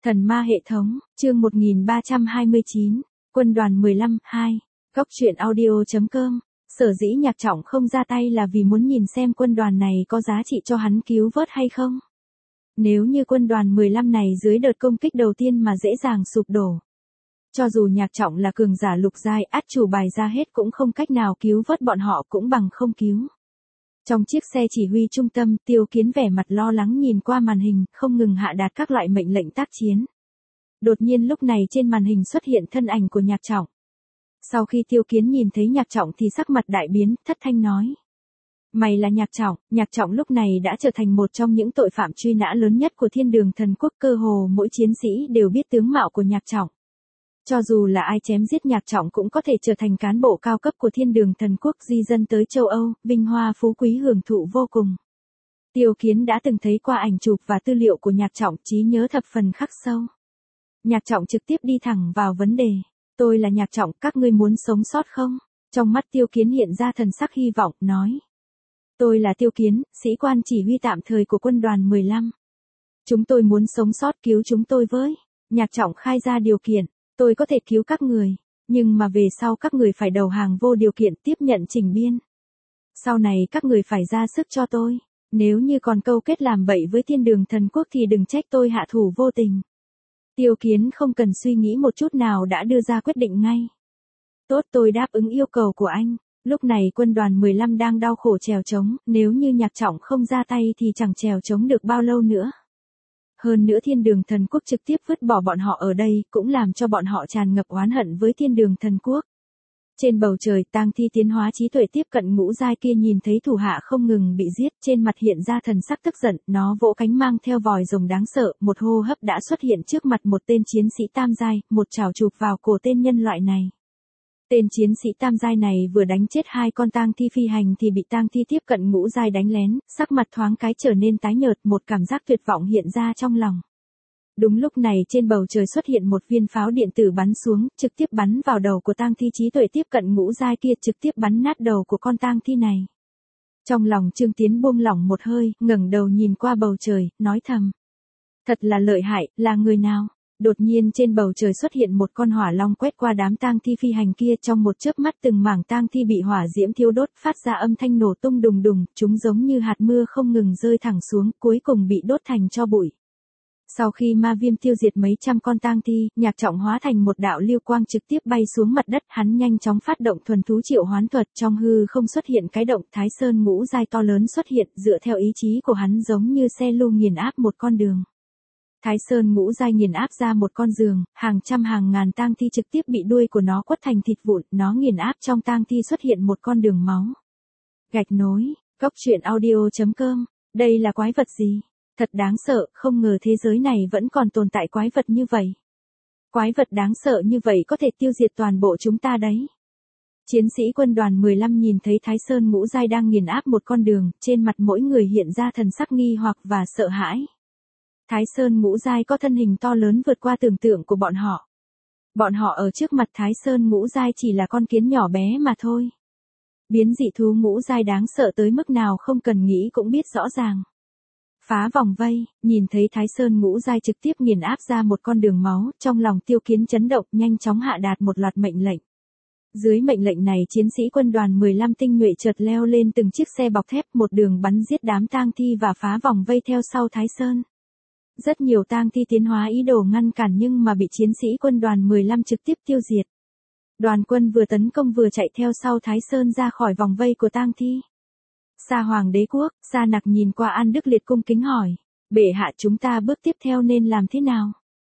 Thần ma hệ thống, chương 1329, quân đoàn 15, 2, góc truyện audio.com. Sở dĩ Nhạc Trọng không ra tay là vì muốn nhìn xem quân đoàn này có giá trị cho hắn cứu vớt hay không. Nếu như quân đoàn 15 này dưới đợt công kích đầu tiên mà dễ dàng sụp đổ. Cho dù Nhạc Trọng là cường giả lục giai, át chủ bài ra hết cũng không cách nào cứu vớt bọn họ cũng bằng không cứu. Trong chiếc xe chỉ huy trung tâm, Tiêu Kiến vẻ mặt lo lắng nhìn qua màn hình, không ngừng hạ đạt các loại mệnh lệnh tác chiến. Đột nhiên lúc này trên màn hình xuất hiện thân ảnh của Nhạc Trọng. Sau khi Tiêu Kiến nhìn thấy Nhạc Trọng thì sắc mặt đại biến, thất thanh nói. Mày là Nhạc Trọng. Nhạc Trọng lúc này đã trở thành một trong những tội phạm truy nã lớn nhất của Thiên Đường Thần Quốc, cơ hồ mỗi chiến sĩ đều biết tướng mạo của Nhạc Trọng. Cho dù là ai chém giết Nhạc Trọng cũng có thể trở thành cán bộ cao cấp của Thiên Đường Thần Quốc, di dân tới châu Âu, vinh hoa phú quý hưởng thụ vô cùng. Tiêu Kiến đã từng thấy qua ảnh chụp và tư liệu của Nhạc Trọng, trí nhớ thập phần khắc sâu. Nhạc Trọng trực tiếp đi thẳng vào vấn đề. Tôi là Nhạc Trọng, các ngươi muốn sống sót không? Trong mắt Tiêu Kiến hiện ra thần sắc hy vọng, nói. Tôi là Tiêu Kiến, sĩ quan chỉ huy tạm thời của quân đoàn 15. Chúng tôi muốn sống sót, cứu chúng tôi với. Nhạc Trọng khai ra điều kiện. Tôi có thể cứu các người, nhưng mà về sau các người phải đầu hàng vô điều kiện tiếp nhận chỉnh biên. Sau này các người phải ra sức cho tôi. Nếu như còn câu kết làm bậy với Thiên Đường Thần Quốc thì đừng trách tôi hạ thủ vô tình. Tiêu Kiến không cần suy nghĩ một chút nào đã đưa ra quyết định ngay. Tốt, tôi đáp ứng yêu cầu của anh. Lúc này quân đoàn 15 đang đau khổ trèo trống, nếu như Nhạc Trọng không ra tay thì chẳng trèo trống được bao lâu nữa. Hơn nữa Thiên Đường Thần Quốc trực tiếp vứt bỏ bọn họ ở đây, cũng làm cho bọn họ tràn ngập oán hận với Thiên Đường Thần Quốc. Trên bầu trời, tang thi tiến hóa trí tuệ tiếp cận ngũ giai kia nhìn thấy thủ hạ không ngừng bị giết, trên mặt hiện ra thần sắc tức giận, nó vỗ cánh mang theo vòi rồng đáng sợ, một hô hấp đã xuất hiện trước mặt một tên chiến sĩ tam giai, một chảo chụp vào cổ tên nhân loại này. Tên chiến sĩ tam giai này vừa đánh chết hai con tang thi phi hành thì bị tang thi tiếp cận ngũ giai đánh lén, sắc mặt thoáng cái trở nên tái nhợt, một cảm giác tuyệt vọng hiện ra trong lòng. Đúng lúc này trên bầu trời xuất hiện một viên pháo điện tử bắn xuống, trực tiếp bắn vào đầu của tang thi trí tuệ tiếp cận ngũ giai kia, trực tiếp bắn nát đầu của con tang thi này. Trong lòng Trương Tiến buông lỏng một hơi, ngẩng đầu nhìn qua bầu trời, nói thầm. Thật là lợi hại, là người nào? Đột nhiên trên bầu trời xuất hiện một con hỏa long quét qua đám tang thi phi hành kia, trong một chớp mắt từng mảng tang thi bị hỏa diễm thiêu đốt, phát ra âm thanh nổ tung đùng đùng, chúng giống như hạt mưa không ngừng rơi thẳng xuống, cuối cùng bị đốt thành tro bụi. Sau khi ma viêm tiêu diệt mấy trăm con tang thi, Nhạc Trọng hóa thành một đạo lưu quang trực tiếp bay xuống mặt đất, hắn nhanh chóng phát động thuần thú triệu hoán thuật, trong hư không xuất hiện cái động, Thái Sơn ngũ giai to lớn xuất hiện, dựa theo ý chí của hắn giống như xe lu nghiền áp một con đường. Thái Sơn ngũ giai nghiền áp ra một con giường, hàng trăm hàng ngàn tang thi trực tiếp bị đuôi của nó quất thành thịt vụn, nó nghiền áp trong tang thi xuất hiện một con đường máu. Gạch nối, góc truyện audio.com, đây là quái vật gì? Thật đáng sợ, không ngờ thế giới này vẫn còn tồn tại quái vật như vậy. Quái vật đáng sợ như vậy có thể tiêu diệt toàn bộ chúng ta đấy. Chiến sĩ quân đoàn 15 nhìn thấy Thái Sơn ngũ giai đang nghiền áp một con đường, trên mặt mỗi người hiện ra thần sắc nghi hoặc và sợ hãi. Thái Sơn ngũ giai có thân hình to lớn vượt qua tưởng tượng của bọn họ. Bọn họ ở trước mặt Thái Sơn ngũ giai chỉ là con kiến nhỏ bé mà thôi. Biến dị thú ngũ giai đáng sợ tới mức nào không cần nghĩ cũng biết rõ ràng. Phá vòng vây, nhìn thấy Thái Sơn ngũ giai trực tiếp nghiền áp ra một con đường máu, trong lòng Tiêu Kiến chấn động, nhanh chóng hạ đạt một loạt mệnh lệnh. Dưới mệnh lệnh này chiến sĩ quân đoàn 15 tinh nhuệ chợt leo lên từng chiếc xe bọc thép, một đường bắn giết đám tang thi và phá vòng vây theo sau Thái Sơn. Rất nhiều tang thi tiến hóa ý đồ ngăn cản nhưng mà bị chiến sĩ quân đoàn 15 trực tiếp tiêu diệt. Đoàn quân vừa tấn công vừa chạy theo sau Thái Sơn ra khỏi vòng vây của tang thi. Sa Hoàng đế quốc, Sa Nặc nhìn qua An Đức Liệt cung kính hỏi. Bệ hạ, chúng ta bước tiếp theo nên làm thế nào?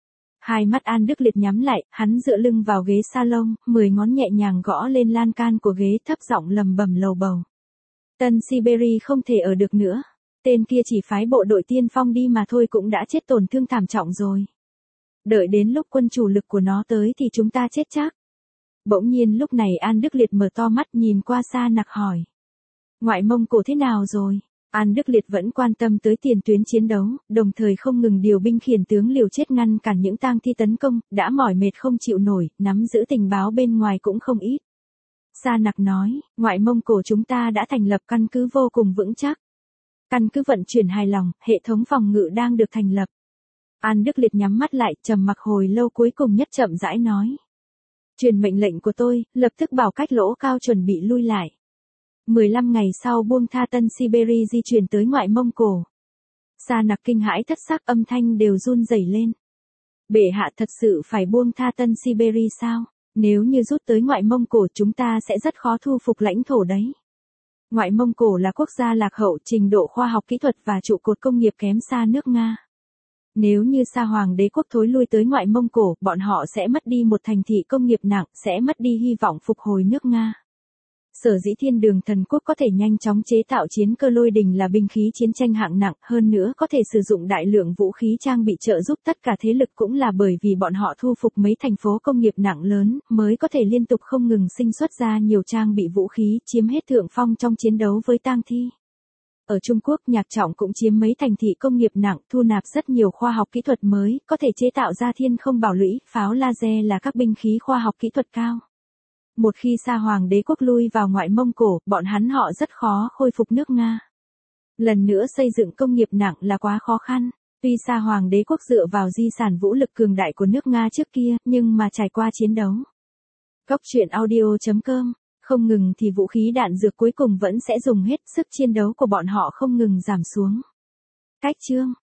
Hai mắt An Đức Liệt nhắm lại, hắn dựa lưng vào ghế salon, 10 ngón nhẹ nhàng gõ lên lan can của ghế, thấp giọng lầm bầm lầu bầu. Tân Siberia không thể ở được nữa. Tên kia chỉ phái bộ đội tiên phong đi mà thôi cũng đã chết tổn thương thảm trọng rồi. Đợi đến lúc quân chủ lực của nó tới thì chúng ta chết chắc. Bỗng nhiên lúc này An Đức Liệt mở to mắt nhìn qua Sa Nặc hỏi. Ngoại Mông Cổ thế nào rồi? An Đức Liệt vẫn quan tâm tới tiền tuyến chiến đấu, đồng thời không ngừng điều binh khiển tướng liều chết ngăn cản những tang thi tấn công, đã mỏi mệt không chịu nổi, nắm giữ tình báo bên ngoài cũng không ít. Sa Nặc nói, Ngoại Mông Cổ chúng ta đã thành lập căn cứ vô cùng vững chắc. Căn cứ vận chuyển hài lòng, hệ thống phòng ngự đang được thành lập. An Đức Liệt nhắm mắt lại, trầm mặc hồi lâu cuối cùng nhất chậm rãi nói. Truyền mệnh lệnh của tôi, lập tức bảo cách Lỗ Cao chuẩn bị lui lại. 15 ngày sau buông tha Tân Siberia di chuyển tới ngoại Mông Cổ. Sa Nặc kinh hãi thất sắc, âm thanh đều run rẩy lên. Bệ hạ thật sự phải buông tha Tân Siberia sao? Nếu như rút tới ngoại Mông Cổ chúng ta sẽ rất khó thu phục lãnh thổ đấy. Ngoại Mông Cổ là quốc gia lạc hậu, trình độ khoa học kỹ thuật và trụ cột công nghiệp kém xa nước Nga. Nếu như Sa Hoàng đế quốc thối lui tới ngoại Mông Cổ, bọn họ sẽ mất đi một thành thị công nghiệp nặng, sẽ mất đi hy vọng phục hồi nước Nga. Sở dĩ Thiên Đường Thần Quốc có thể nhanh chóng chế tạo chiến cơ lôi đình là binh khí chiến tranh hạng nặng, hơn nữa có thể sử dụng đại lượng vũ khí trang bị trợ giúp tất cả thế lực, cũng là bởi vì bọn họ thu phục mấy thành phố công nghiệp nặng lớn, mới có thể liên tục không ngừng sinh xuất ra nhiều trang bị vũ khí, chiếm hết thượng phong trong chiến đấu với tang thi. Ở Trung Quốc, Nhạc Trọng cũng chiếm mấy thành thị công nghiệp nặng, thu nạp rất nhiều khoa học kỹ thuật mới, có thể chế tạo ra thiên không bảo lũy, pháo laser là các binh khí khoa học kỹ thuật cao. Một khi Sa Hoàng đế quốc lui vào ngoại Mông Cổ, bọn họ rất khó khôi phục nước Nga. Lần nữa xây dựng công nghiệp nặng là quá khó khăn. Tuy Sa Hoàng đế quốc dựa vào di sản vũ lực cường đại của nước Nga trước kia, nhưng mà trải qua chiến đấu. Góc truyện audio.com, không ngừng thì vũ khí đạn dược cuối cùng vẫn sẽ dùng hết, sức chiến đấu của bọn họ không ngừng giảm xuống. Cách chương